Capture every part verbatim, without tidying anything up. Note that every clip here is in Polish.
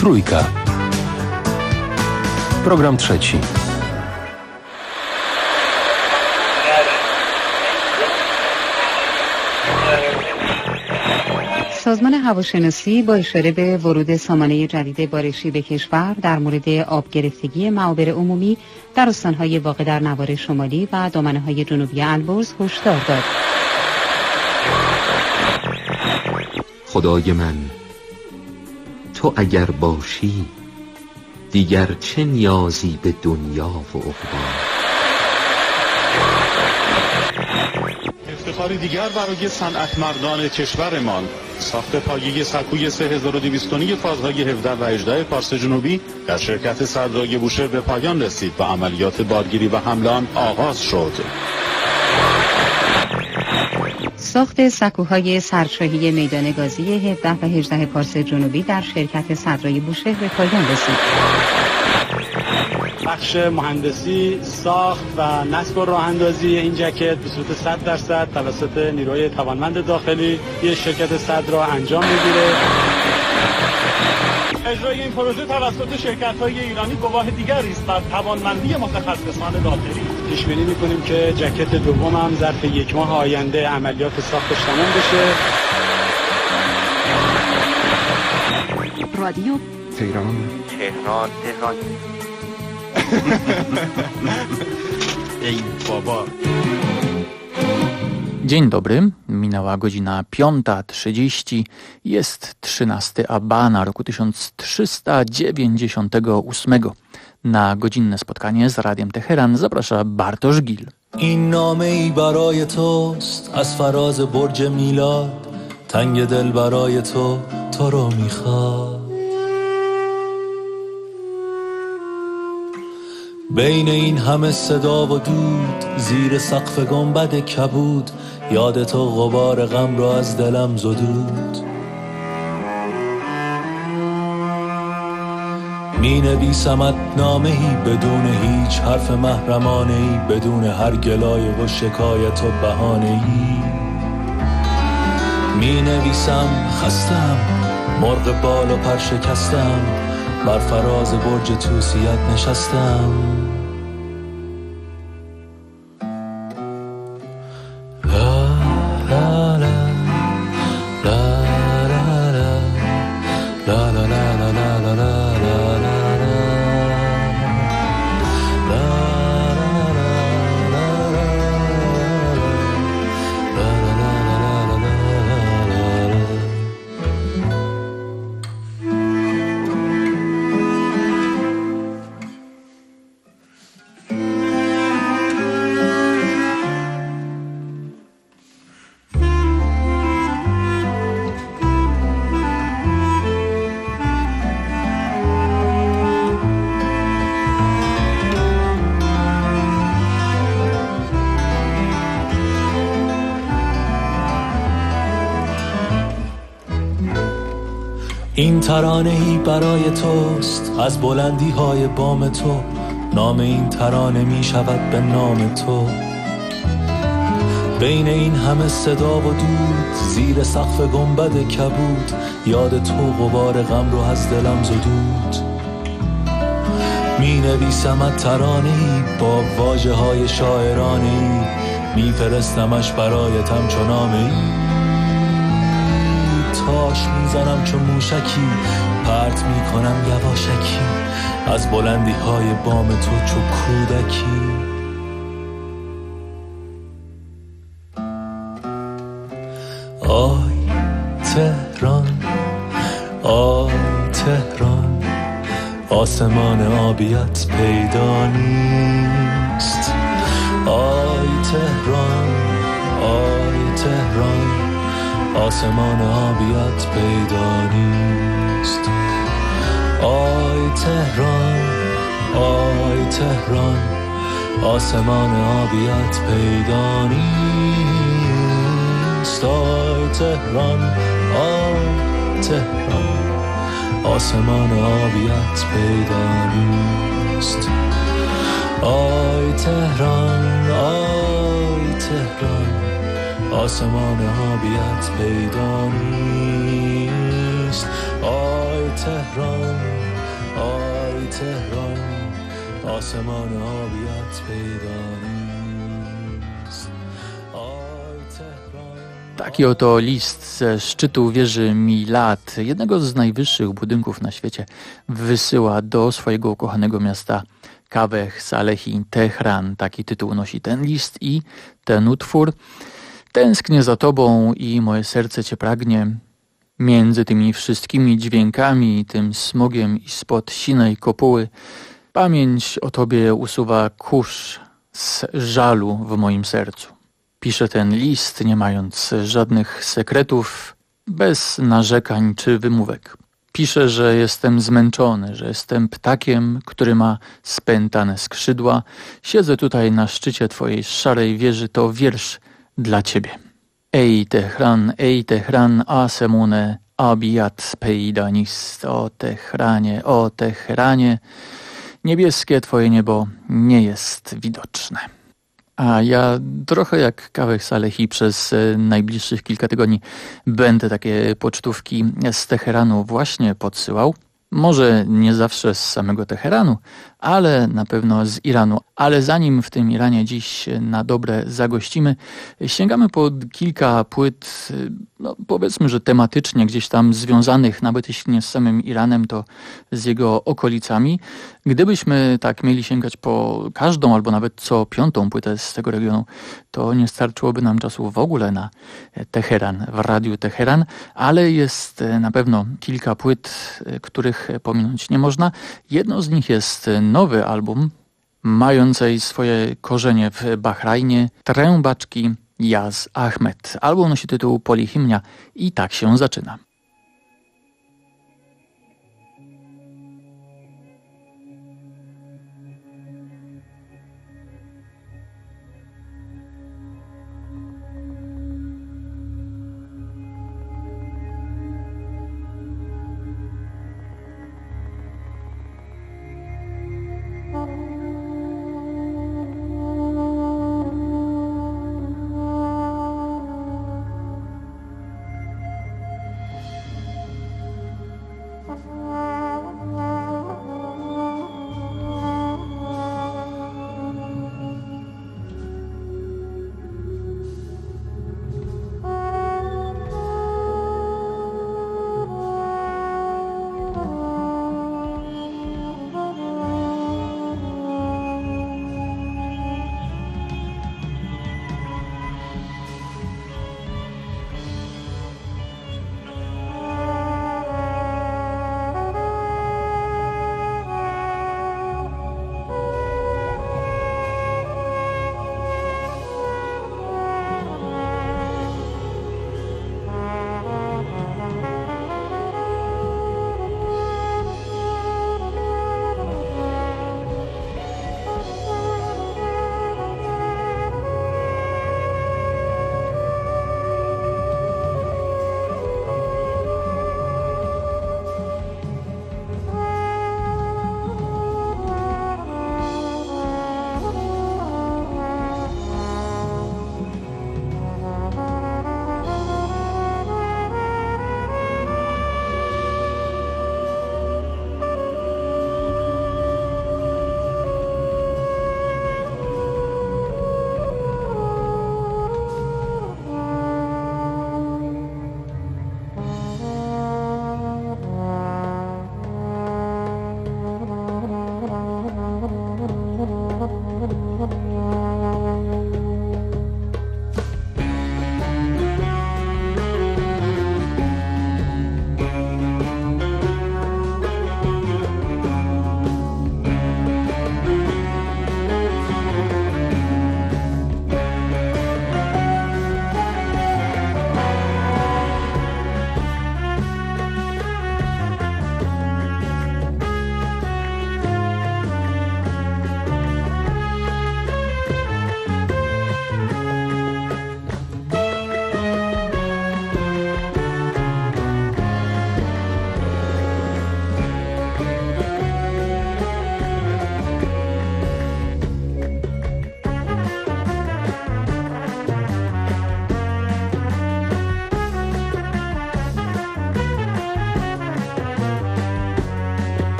Trójka. Program trzeci. سازمان هواشناسی با اشاره به ورود سامانه جدید بارشی به کشور در مورد آب گرفتگی معابر عمومی در استان‌های واقع در نوار شمالی و دامنه‌های جنوبی البرز هشدار داد. خدای من، تو اگر باشی دیگر چه نیازی به دنیا و عقبا. افتخاری دیگر برای صنعتمندان کشورمان، ساخت پایه سکوی سه هزار و دویست تنی فازهای هفده و هجده پارس جنوبی در شرکت صدرای بوشهر به پایان رسید و عملیات بارگیری و حمل آن آغاز شد. ساخت سکوهای سرشاهی میدان گازی هفده و هجده پارس جنوبی در شرکت صدرای بوشهر به پایان رسید. بخش مهندسی، ساخت و نصب و راه اندازی این جکت به صورت صد درصد توسط نیروی توانمند داخلی یک شرکت صدرا انجام میگیره. اجرای این پروژه توسط شرکت‌های ایرانی گواه دیگری است بر توانمندی متخصصان داخلی. پیش بینی می‌کنیم که جکت دوم هم ظرف یک ماه آینده عملیات ساختش تمام بشه. رادیو تهران تهران تهران ej baba. Dzień dobry, minęła godzina piąta trzydzieści, jest trzynastego Abana roku tysiąc trzysta dziewięćdziesiątego ósmego. Na godzinne spotkanie z Radiem Teheran zaprasza Bartosz Gil. این نامه ای برای توست از فراز برج میلاد، تنگ دل برای تو تو رو میخواد. بین این همه صدا و دود، زیر سقف گنبد کبود، یاد تو غبار غم را از دلم زدود. می نویسمت نامه‌ای بدون هیچ حرف محرمانه‌ای، بدون هر گلایه و شکایت و بهانه‌ای. می نویسم خستم، مرغ بال و پر شکستم، بر فراز برج توسیت نشستم. این ترانه‌ای برای توست از بلندی های بام تو، نام این ترانه می شود به نام تو. بین این همه صدا و دود، زیر سقف گنبد کبود، یاد تو غبار غم رو از دلم زدود. می نویسمت ترانه‌ای با واژه های شاعرانه‌ای، می فرستمش برایت همچو نامه‌ای. تاش میزنم چون موشکی، پرت میکنم یواشکی، از بلندی های بام تو چو کودکی. آی تهران، آی تهران، آسمان آبیت پیدا نیست. آی تهران، آی تهران، آسمان آبیت پیدا نیست. آی تهران، آی تهران، آسمان آبیت پیدا نیست. آی تهران، آی تهران، آسمان آبیت پیدا نیست. آی تهران، آی تهران، آسمان آبیت پیدا نیست. آی تهران آی تهران آسمان آبیت پیدا نیست آی تهران. Taki oto list ze szczytu wieży Milat, jednego z najwyższych budynków na świecie, wysyła do swojego ukochanego miasta Kaweh Salehi Tehran. Taki tytuł nosi ten list i ten utwór. Tęsknię za tobą i moje serce cię pragnie. Między tymi wszystkimi dźwiękami, tym smogiem i spod sinej kopuły, pamięć o tobie usuwa kurz z żalu w moim sercu. Piszę ten list, nie mając żadnych sekretów, bez narzekań czy wymówek. Piszę, że jestem zmęczony, że jestem ptakiem, który ma spętane skrzydła. Siedzę tutaj na szczycie twojej szarej wieży, to wiersz dla ciebie. Ej Tehran, ej Tehran, asemune abiyat peyda nist. O Tehranie, o Tehranie, niebieskie twoje niebo nie jest widoczne. A ja trochę jak Kaweh Salehi przez najbliższych kilka tygodni będę takie pocztówki z Teheranu właśnie podsyłał. Może nie zawsze z samego Teheranu, ale na pewno z Iranu. Ale zanim w tym Iranie dziś na dobre zagościmy, sięgamy po kilka płyt, no powiedzmy, że tematycznie gdzieś tam związanych, nawet jeśli nie z samym Iranem, to z jego okolicami. Gdybyśmy tak mieli sięgać po każdą albo nawet co piątą płytę z tego regionu, to nie starczyłoby nam czasu w ogóle na Teheran, w Radiu Teheran, ale jest na pewno kilka płyt, których pominąć nie można. Jedno z nich jest nowy album, mającej swoje korzenie w Bahrajnie, trębaczki Yaz Ahmed. Album nosi tytuł Polihimnia i tak się zaczyna.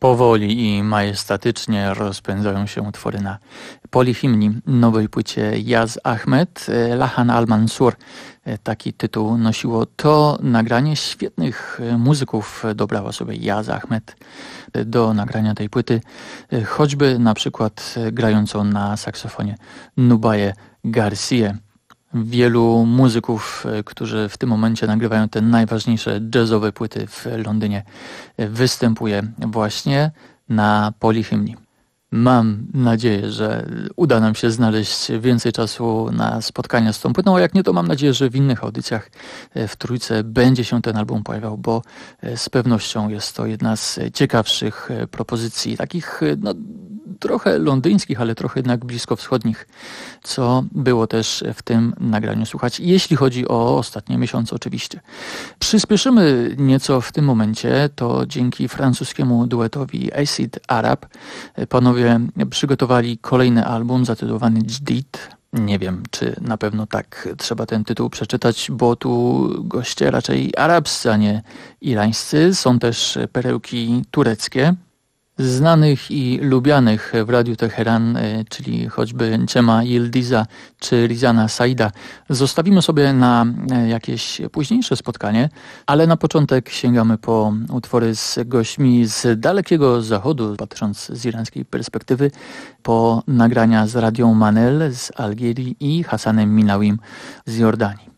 Powoli i majestatycznie rozpędzają się utwory na polihimni nowej płycie Yaz Ahmed, Lahan al-Mansur. Taki tytuł nosiło to nagranie. Świetnych muzyków dobrała sobie Yaz Ahmed do nagrania tej płyty, choćby na przykład grającą na saksofonie Nubaję Garcję. Wielu muzyków, którzy w tym momencie nagrywają te najważniejsze jazzowe płyty w Londynie, występuje właśnie na polihimni. Mam nadzieję, że uda nam się znaleźć więcej czasu na spotkania z tą płytą, a jak nie, to mam nadzieję, że w innych audycjach w Trójce będzie się ten album pojawiał, bo z pewnością jest to jedna z ciekawszych propozycji, takich no, trochę londyńskich, ale trochę jednak bliskowschodnich, co było też w tym nagraniu słuchać, jeśli chodzi o ostatnie miesiące oczywiście. Przyspieszymy nieco w tym momencie, to dzięki francuskiemu duetowi Acid Arab. Panowie przygotowali kolejny album zatytułowany Jdid. Nie wiem, czy na pewno tak trzeba ten tytuł przeczytać, bo tu goście raczej arabscy, a nie irańscy. Są też perełki tureckie, znanych i lubianych w Radiu Teheran, czyli choćby Cema Yildiza czy Rizana Saida, zostawimy sobie na jakieś późniejsze spotkanie, ale na początek sięgamy po utwory z gośćmi z dalekiego zachodu, patrząc z irańskiej perspektywy, po nagrania z Radią Manel z Algierii i Hassanem Minawim z Jordanii.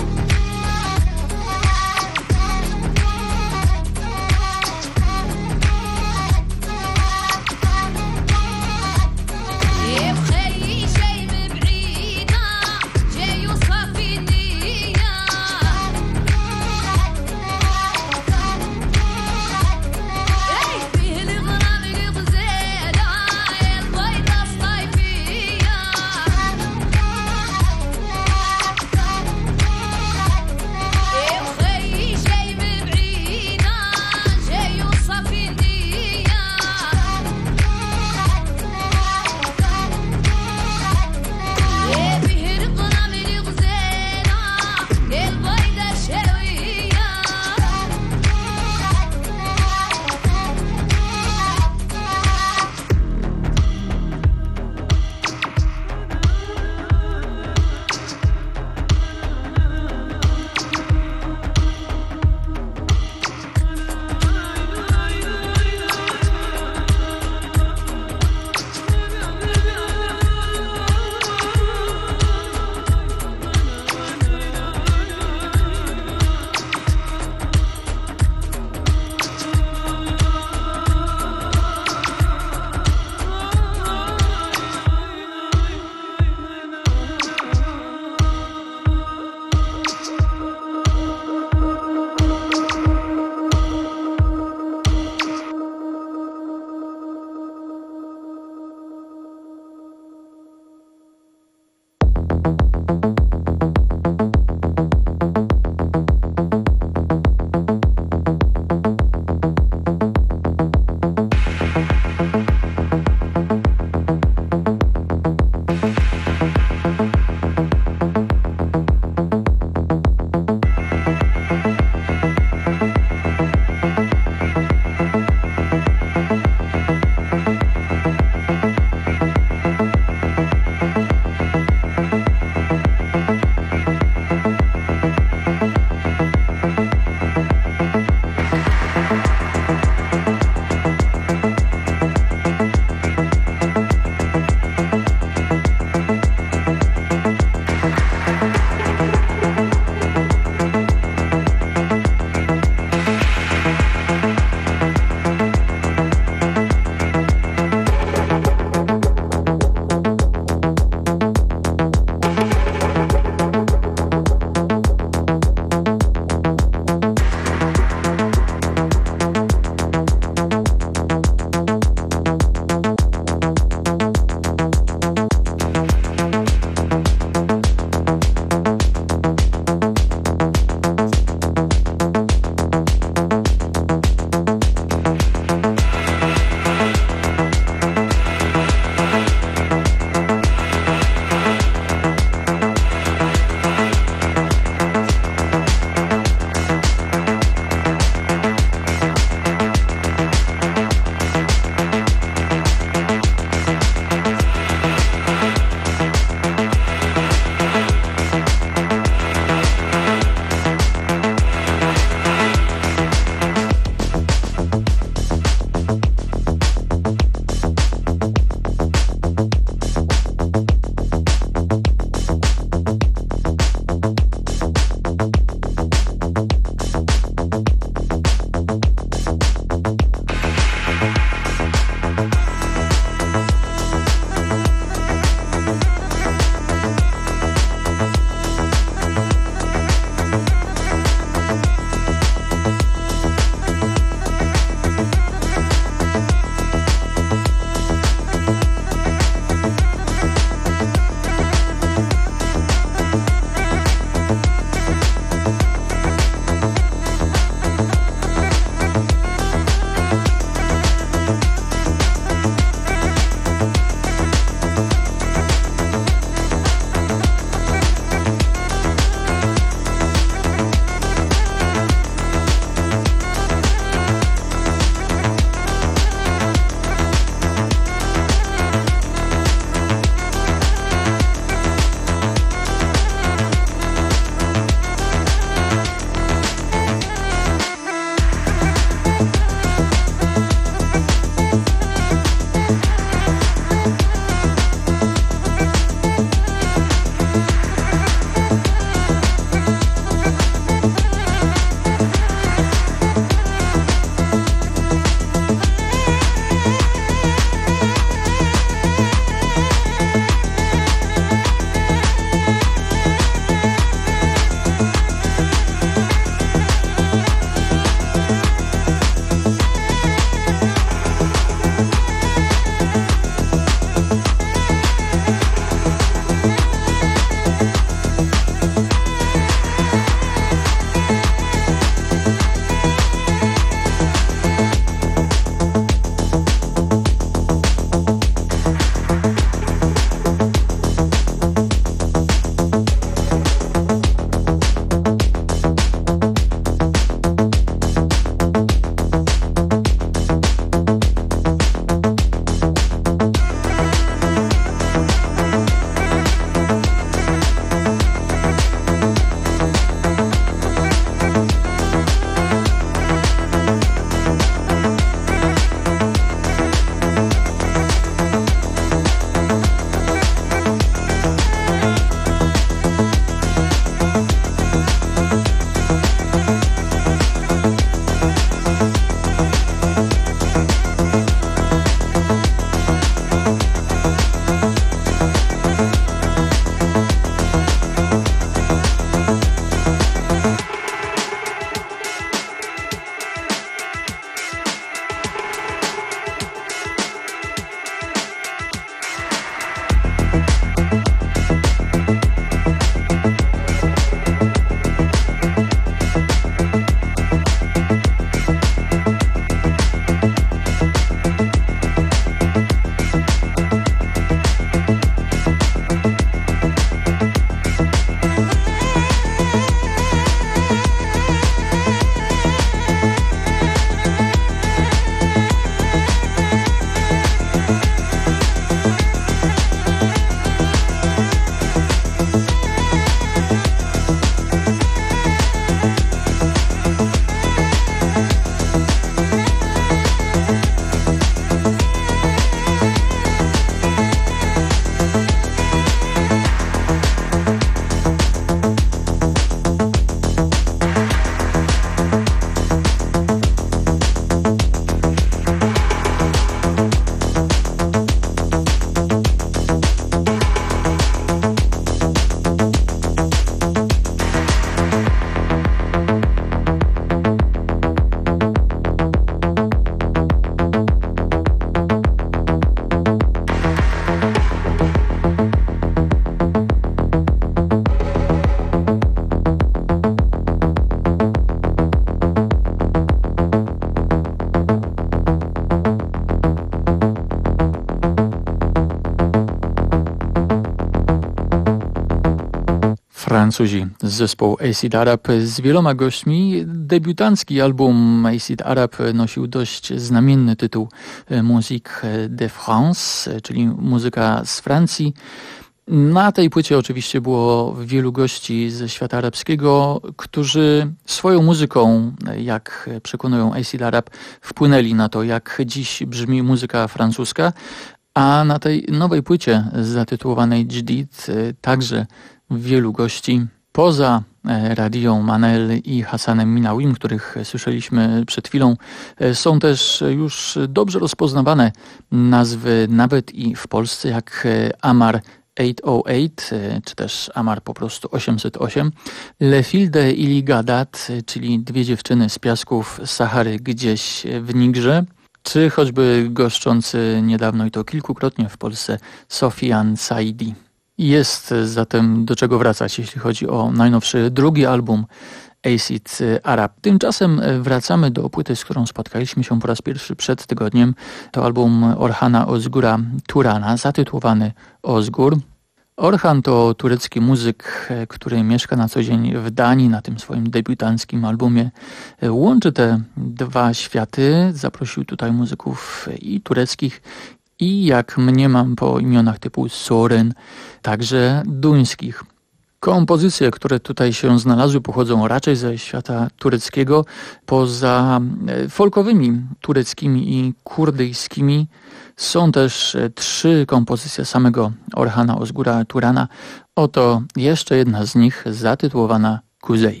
Francuzi z zespołu Acid Arab z wieloma gośćmi. Debiutancki album Acid Arab nosił dość znamienny tytuł Musique de France, czyli muzyka z Francji. Na tej płycie oczywiście było wielu gości ze świata arabskiego, którzy swoją muzyką, jak przekonują Acid Arab, wpłynęli na to, jak dziś brzmi muzyka francuska. A na tej nowej płycie zatytułowanej Jdid także wielu gości, poza Radią Manel i Hassanem Minawim, których słyszeliśmy przed chwilą, są też już dobrze rozpoznawane nazwy nawet i w Polsce, jak Amar osiemset osiem, czy też Amar po prostu osiemset osiem, Le Fil de Iligadat, czyli Dwie dziewczyny z piasków Sahary gdzieś w Nigrze, czy choćby goszczący niedawno i to kilkukrotnie w Polsce Sofian Saidi. Jest zatem do czego wracać, jeśli chodzi o najnowszy drugi album Acid Arab. Tymczasem wracamy do płyty, z którą spotkaliśmy się po raz pierwszy przed tygodniem. To album Orhana Ozgura Turana, zatytułowany Ozgur. Orhan to turecki muzyk, który mieszka na co dzień w Danii. Na tym swoim debiutanckim albumie łączy te dwa światy. Zaprosił tutaj muzyków i tureckich, i jak mniemam po imionach typu Soren, także duńskich. Kompozycje, które tutaj się znalazły, pochodzą raczej ze świata tureckiego. Poza folkowymi tureckimi i kurdyjskimi są też trzy kompozycje samego Orhana Ozgura Turana. Oto jeszcze jedna z nich, zatytułowana Kuzey.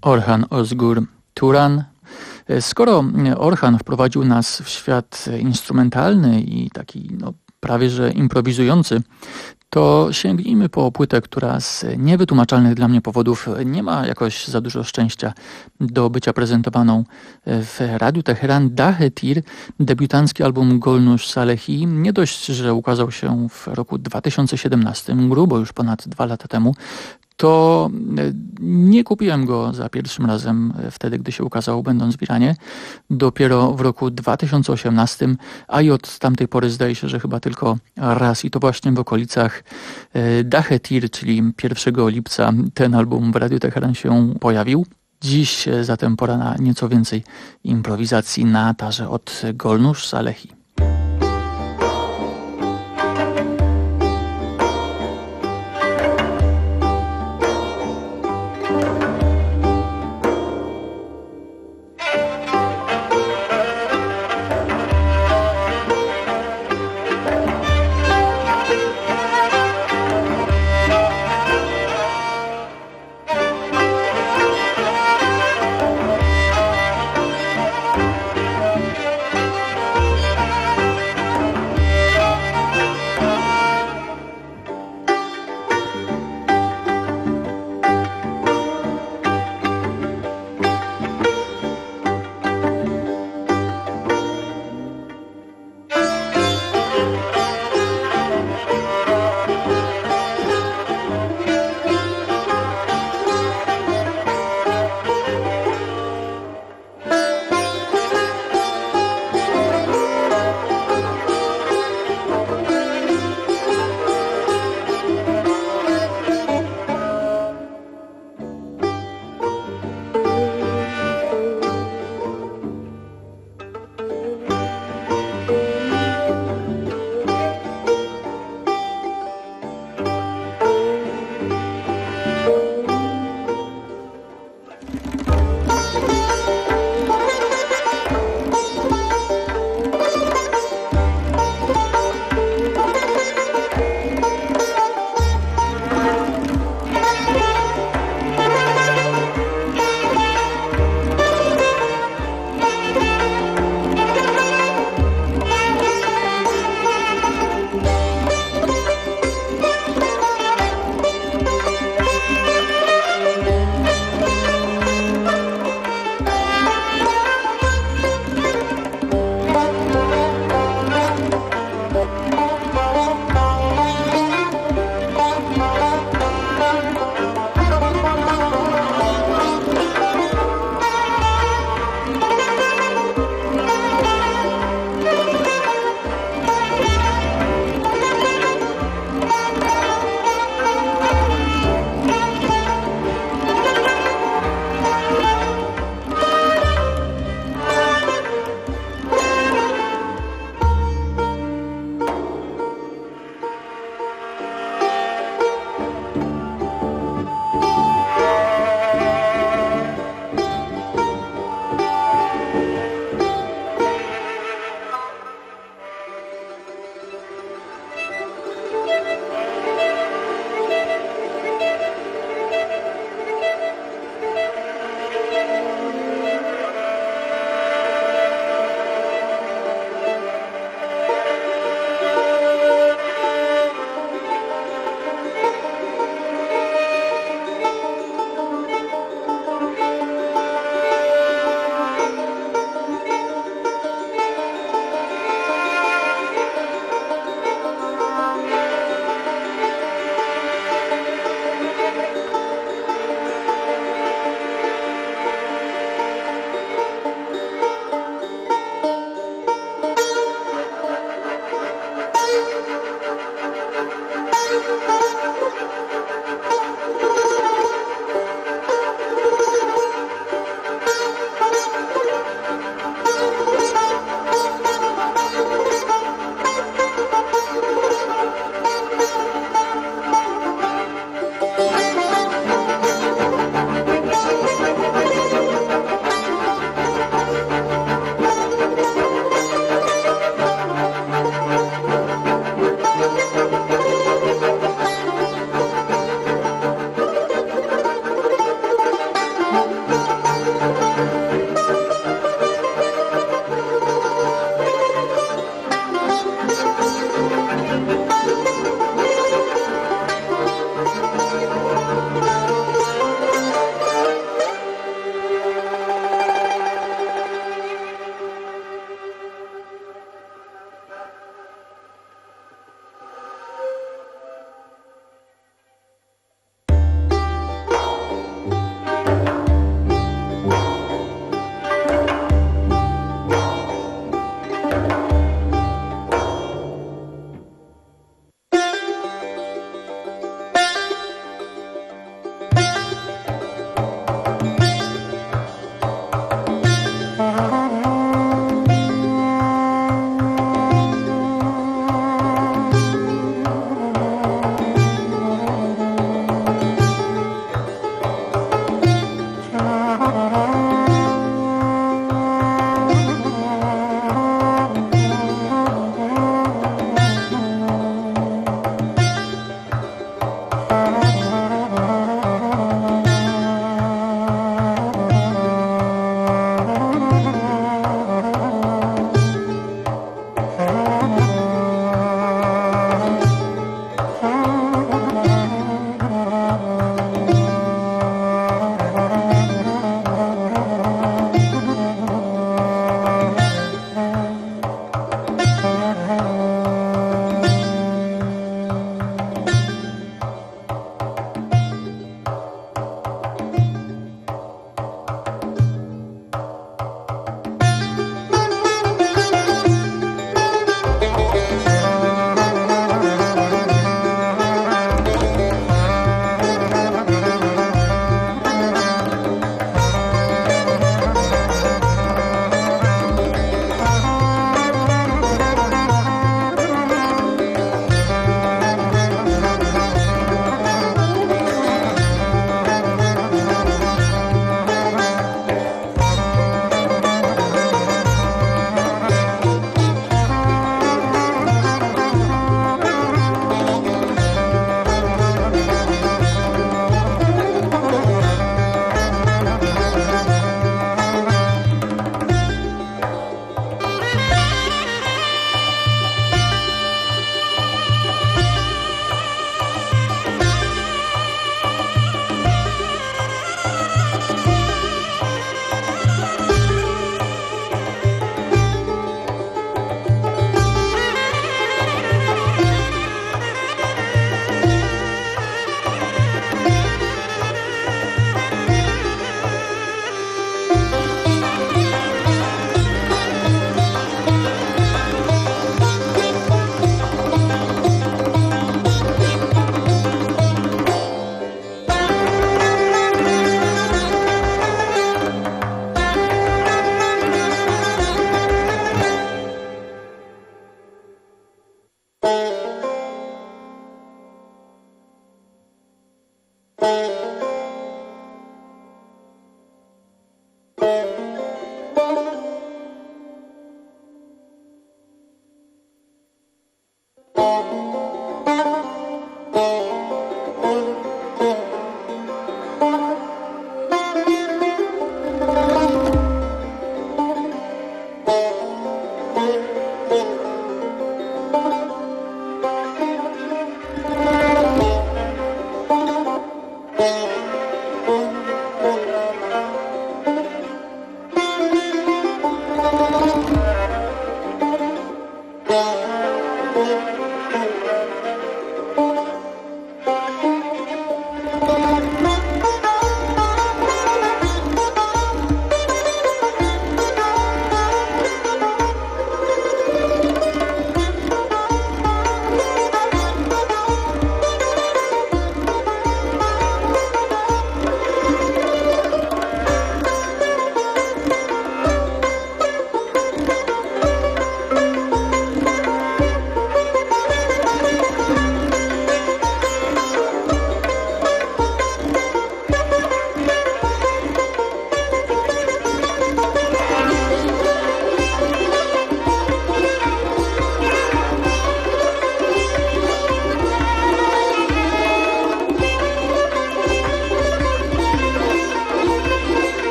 Orhan Ozgur Turan. Skoro Orhan wprowadził nas w świat instrumentalny i taki no, prawie że improwizujący, to sięgnijmy po płytę, która z niewytłumaczalnych dla mnie powodów nie ma jakoś za dużo szczęścia do bycia prezentowaną w Radiu Teheran. Dahe Tir, debiutancki album Golnush Salehi, nie dość, że ukazał się w roku dwa tysiące siedemnastym, grubo już ponad dwa lata temu, to nie kupiłem go za pierwszym razem wtedy, gdy się ukazał, będąc w Iranie. Dopiero w roku dwa tysiące osiemnastym, a i od tamtej pory zdaje się, że chyba tylko raz i to właśnie w okolicach Dahe Tir, czyli pierwszego lipca, ten album w Radiu Teheran się pojawił. Dziś zatem pora na nieco więcej improwizacji na tarze od Golnush Salehi.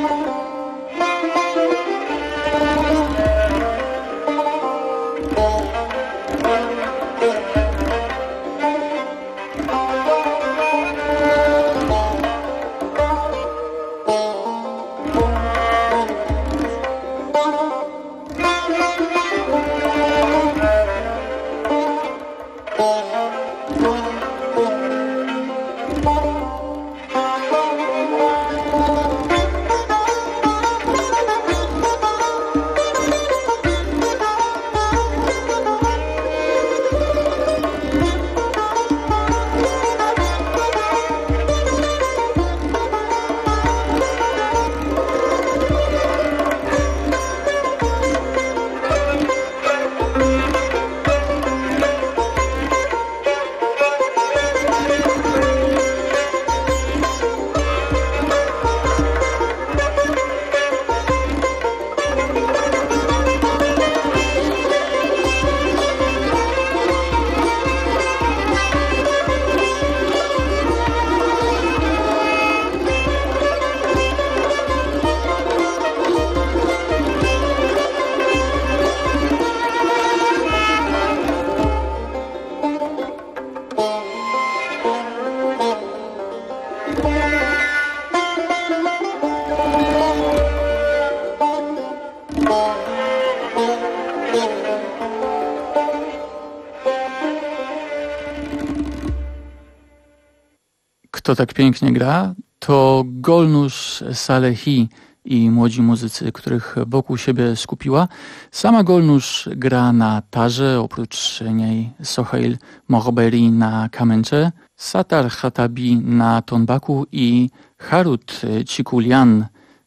Kto tak pięknie gra, to Golnoush Salehi i młodzi muzycy, których wokół siebie skupiła. Sama Golnoush gra na tarze, oprócz niej Soheil Mohberi na kamencze, Sattar Khatabi na tonbaku i Harut Chikulian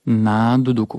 na duduku.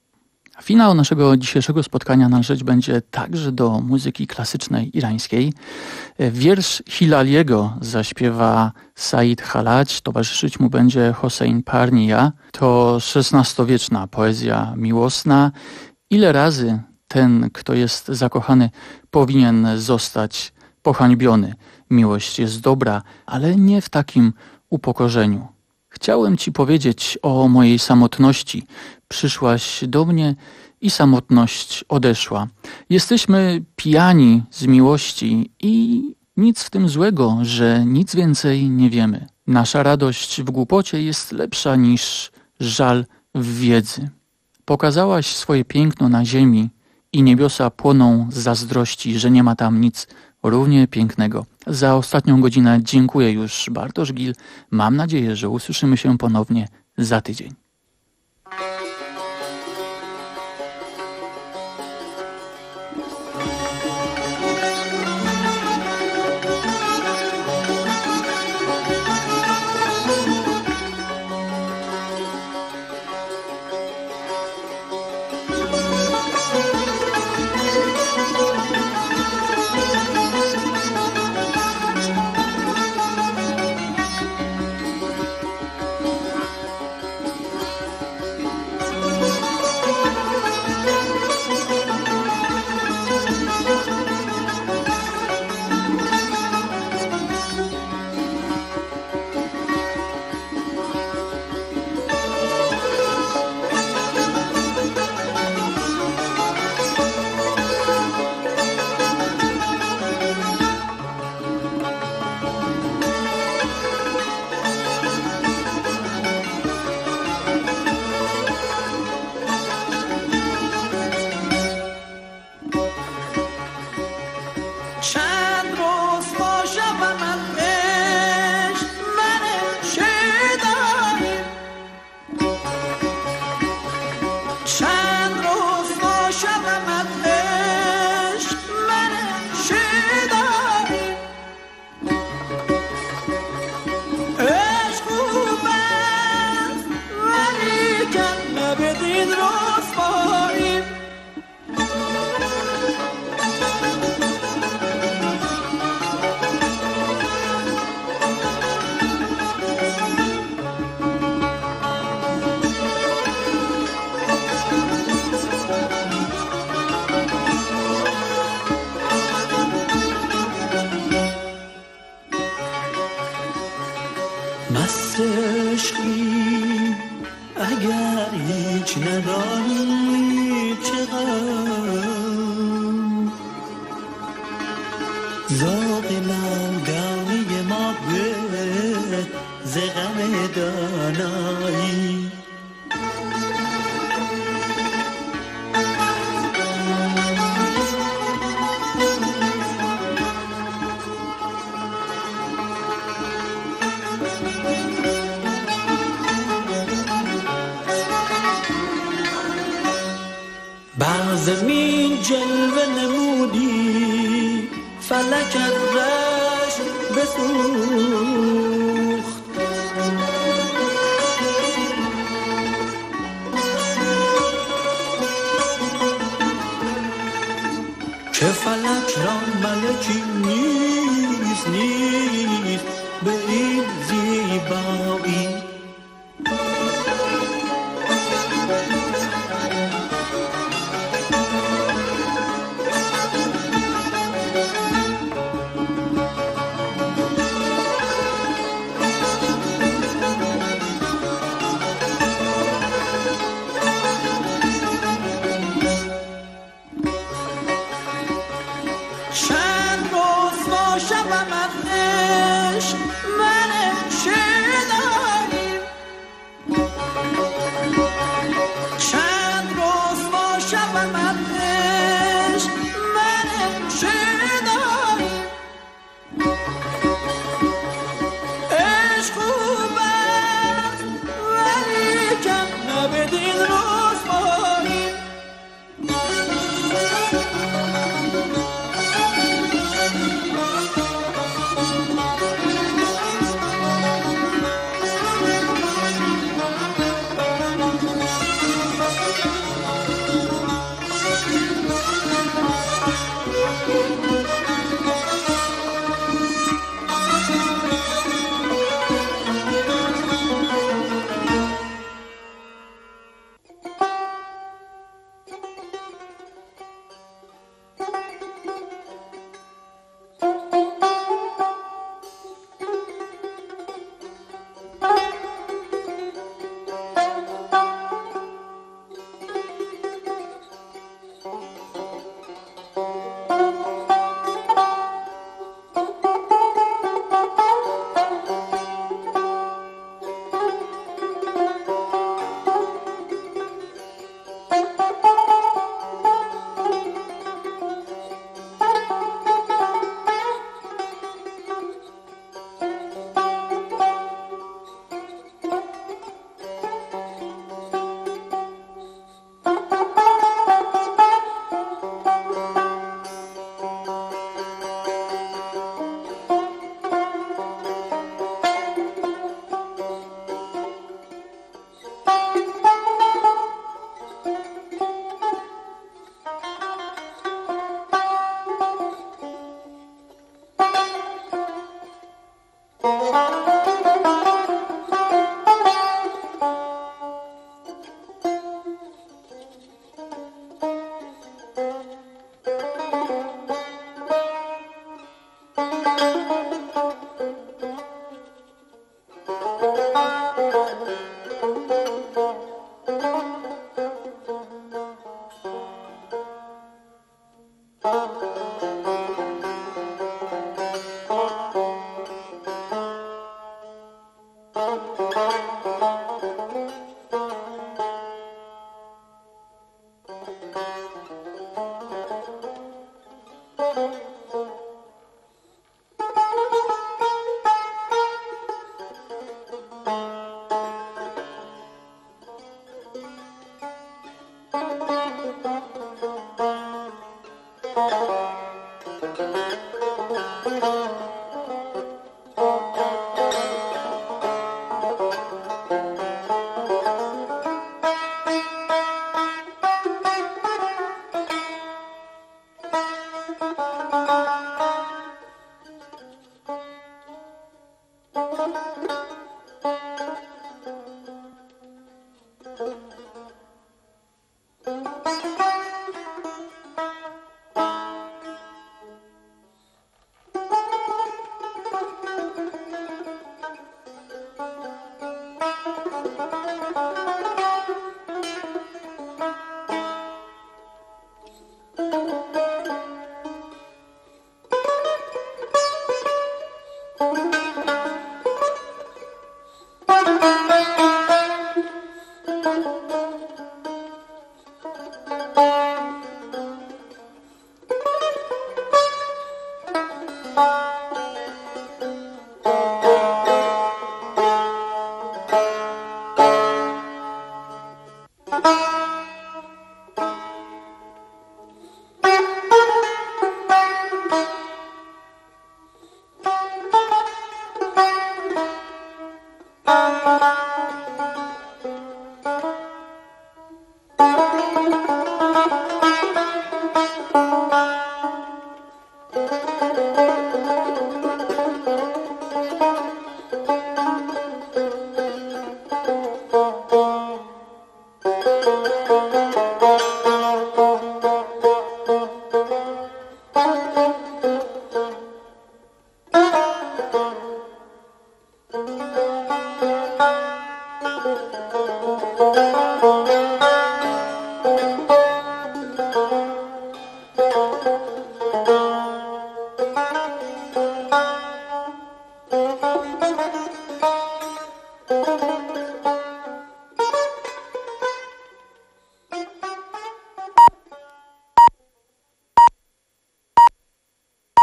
Finał naszego dzisiejszego spotkania należeć będzie także do muzyki klasycznej irańskiej. Wiersz Hilaliego zaśpiewa Said Halaj, towarzyszyć mu będzie Hossein Parnia. To szesnastowieczna poezja miłosna. Ile razy ten, kto jest zakochany, powinien zostać pohańbiony? Miłość jest dobra, ale nie w takim upokorzeniu. Chciałem ci powiedzieć o mojej samotności. Przyszłaś do mnie i samotność odeszła. Jesteśmy pijani z miłości i nic w tym złego, że nic więcej nie wiemy. Nasza radość w głupocie jest lepsza niż żal w wiedzy. Pokazałaś swoje piękno na ziemi i niebiosa płoną z zazdrości, że nie ma tam nic równie pięknego. Za ostatnią godzinę dziękuję już, Bartosz Gil. Mam nadzieję, że usłyszymy się ponownie za tydzień. هیچ ندانی چقدر ذوق ناگانی ما به ز غم دانایی بر زمین جلوه نمودی فلک رشک بسوخت که فلک را ملکی نیست نیست به این زیبایی Thank you.